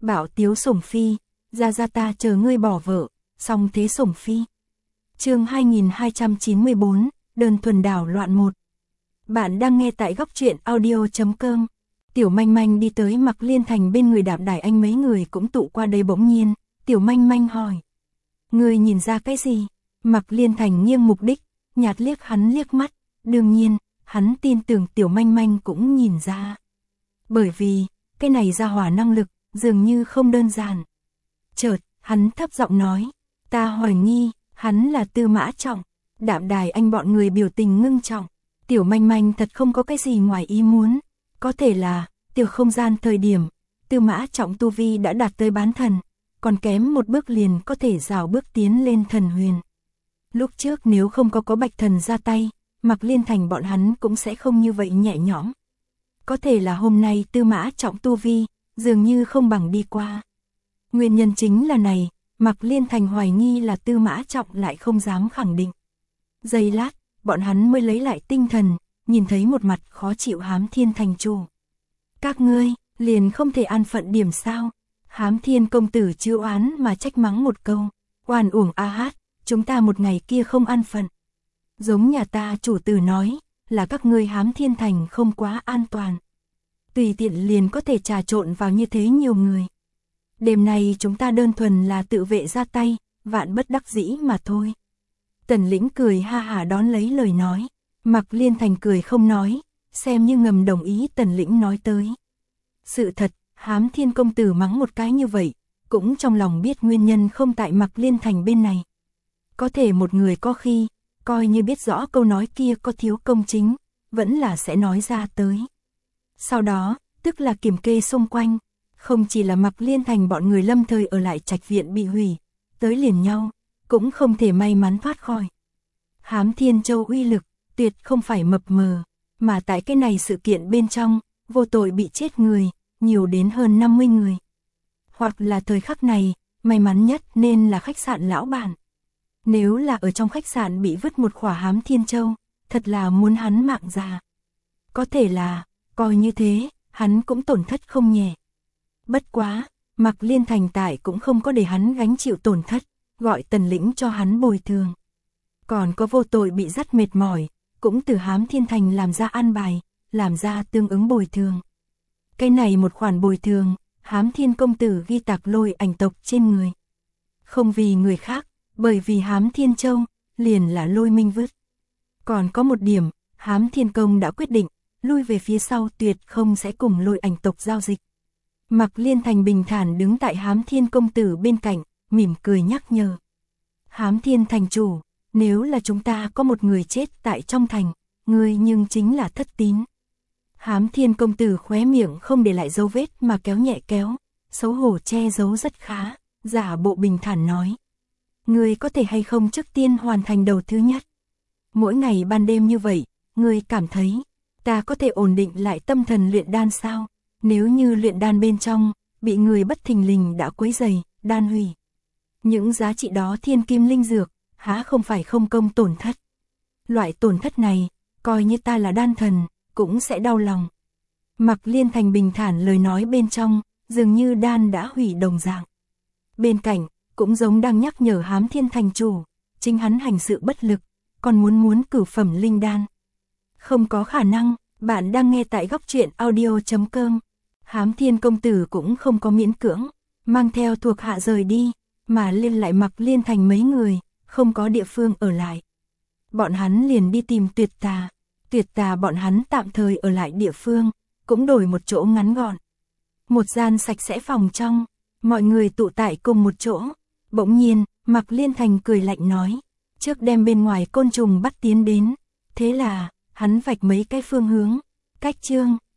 Bảo Tiếu Sủng Phi, ra ta chờ ngươi bỏ vợ, song thế Sủng Phi. Chương 2294, đơn thuần đảo loạn 1. Bạn đang nghe tại góc truyện audio.com. Tiểu Manh Manh đi tới Mạc Liên Thành bên người Đạm Đài Anh, mấy người cũng tụ qua đây. Bỗng nhiên, Tiểu Manh Manh hỏi: "Ngươi nhìn ra cái gì?" Mạc Liên Thành nghiêng mục đích, nhạt liếc hắn liếc mắt, đương nhiên, hắn tin tưởng Tiểu Manh Manh cũng nhìn ra. Bởi vì, cái này ra hỏa năng lực, dường như không đơn giản. Chợt, hắn thấp giọng nói: "Ta hoài nghi, hắn là Tư Mã Trọng." Đạm Đài Anh bọn người biểu tình ngưng trọng. Tiểu Manh Manh thật không có cái gì ngoài ý muốn. Có thể là, tiểu không gian thời điểm, Tư Mã Trọng tu vi đã đạt tới bán thần, còn kém một bước liền có thể rào bước tiến lên thần huyền. Lúc trước nếu không có Bạch Thần ra tay, Mạc Liên Thành bọn hắn cũng sẽ không như vậy nhẹ nhõm. Có thể là hôm nay Tư Mã Trọng tu vi, dường như không bằng đi qua. Nguyên nhân chính là này, Mạc Liên Thành hoài nghi là Tư Mã Trọng lại không dám khẳng định. Giây lát, bọn hắn mới lấy lại tinh thần, nhìn thấy một mặt khó chịu Hám Thiên thành chủ. "Các ngươi, liền không thể an phận điểm sao?" Hám Thiên công tử chiêu oán mà trách mắng một câu. "Oan uổng a hát, chúng ta một ngày kia không an phận. Giống nhà ta chủ tử nói, là các ngươi Hám Thiên thành không quá an toàn. Tùy tiện liền có thể trà trộn vào như thế nhiều người. Đêm nay chúng ta đơn thuần là tự vệ ra tay, vạn bất đắc dĩ mà thôi." Tần Lĩnh cười ha hả đón lấy lời nói. Mạc Liên Thành cười không nói, xem như ngầm đồng ý Tần Lĩnh nói tới. Sự thật, Hám Thiên công tử mắng một cái như vậy, cũng trong lòng biết nguyên nhân không tại Mạc Liên Thành bên này. Có thể một người có khi, coi như biết rõ câu nói kia có thiếu công chính, vẫn là sẽ nói ra tới. Sau đó, tức là kiểm kê xung quanh, không chỉ là Mạc Liên Thành bọn người lâm thời ở lại trạch viện bị hủy, tới liền nhau, cũng không thể may mắn thoát khỏi. Hám Thiên Châu uy lực, tuyệt không phải mập mờ, mà tại cái này sự kiện bên trong, vô tội bị chết người, nhiều đến hơn 50 người. Hoặc là thời khắc này, may mắn nhất nên là khách sạn lão bản. Nếu là ở trong khách sạn bị vứt một khỏa Hám Thiên Châu, thật là muốn hắn mạng già. Có thể là, coi như thế, hắn cũng tổn thất không nhẹ. Bất quá, Mạc Liên Thành tại cũng không có để hắn gánh chịu tổn thất, gọi Tần Lĩnh cho hắn bồi thường. Còn có vô tội bị dắt mệt mỏi, cũng từ Hám Thiên Thành làm ra an bài, làm ra tương ứng bồi thường. Cái này một khoản bồi thường, Hám Thiên công tử ghi tạc Lôi Ảnh tộc trên người. Không vì người khác, bởi vì Hám Thiên Châu, liền là Lôi Minh vứt. Còn có một điểm, Hám Thiên công đã quyết định, lui về phía sau tuyệt không sẽ cùng Lôi Ảnh tộc giao dịch. Mạc Liên Thành bình thản đứng tại Hám Thiên công tử bên cạnh, mỉm cười nhắc nhở. "Hám Thiên thành chủ, nếu là chúng ta có một người chết tại trong thành, ngươi nhưng chính là thất tín." Hám Thiên công tử khóe miệng không để lại dấu vết mà kéo nhẹ kéo, xấu hổ che giấu rất khá, giả bộ bình thản nói: "Ngươi có thể hay không trước tiên hoàn thành đầu thứ nhất? Mỗi ngày ban đêm như vậy, ngươi cảm thấy ta có thể ổn định lại tâm thần luyện đan sao? Nếu như luyện đan bên trong bị người bất thình lình đã quấy rầy, đan hủy, những giá trị đó thiên kim linh dược, há không phải không công tổn thất. Loại tổn thất này, coi như ta là đan thần, cũng sẽ đau lòng." Mạc Liên Thành bình thản lời nói bên trong, dường như đan đã hủy đồng dạng. Bên cạnh, cũng giống đang nhắc nhở Hám Thiên thành chủ, chính hắn hành sự bất lực, còn muốn cửu phẩm linh đan. Không có khả năng, bạn đang nghe tại góc truyện audio.com. Hám Thiên công tử cũng không có miễn cưỡng, mang theo thuộc hạ rời đi, mà liên lại Mạc Liên Thành mấy người, không có địa phương ở lại. Bọn hắn liền đi tìm Tuyệt Tà bọn hắn tạm thời ở lại địa phương, cũng đổi một chỗ ngắn gọn. Một gian sạch sẽ phòng trong, mọi người tụ tại cùng một chỗ. Bỗng nhiên, Mạc Liên Thành cười lạnh nói: "Trước đem bên ngoài côn trùng bắt tiến đến." Thế là, hắn vạch mấy cái phương hướng, cách chương.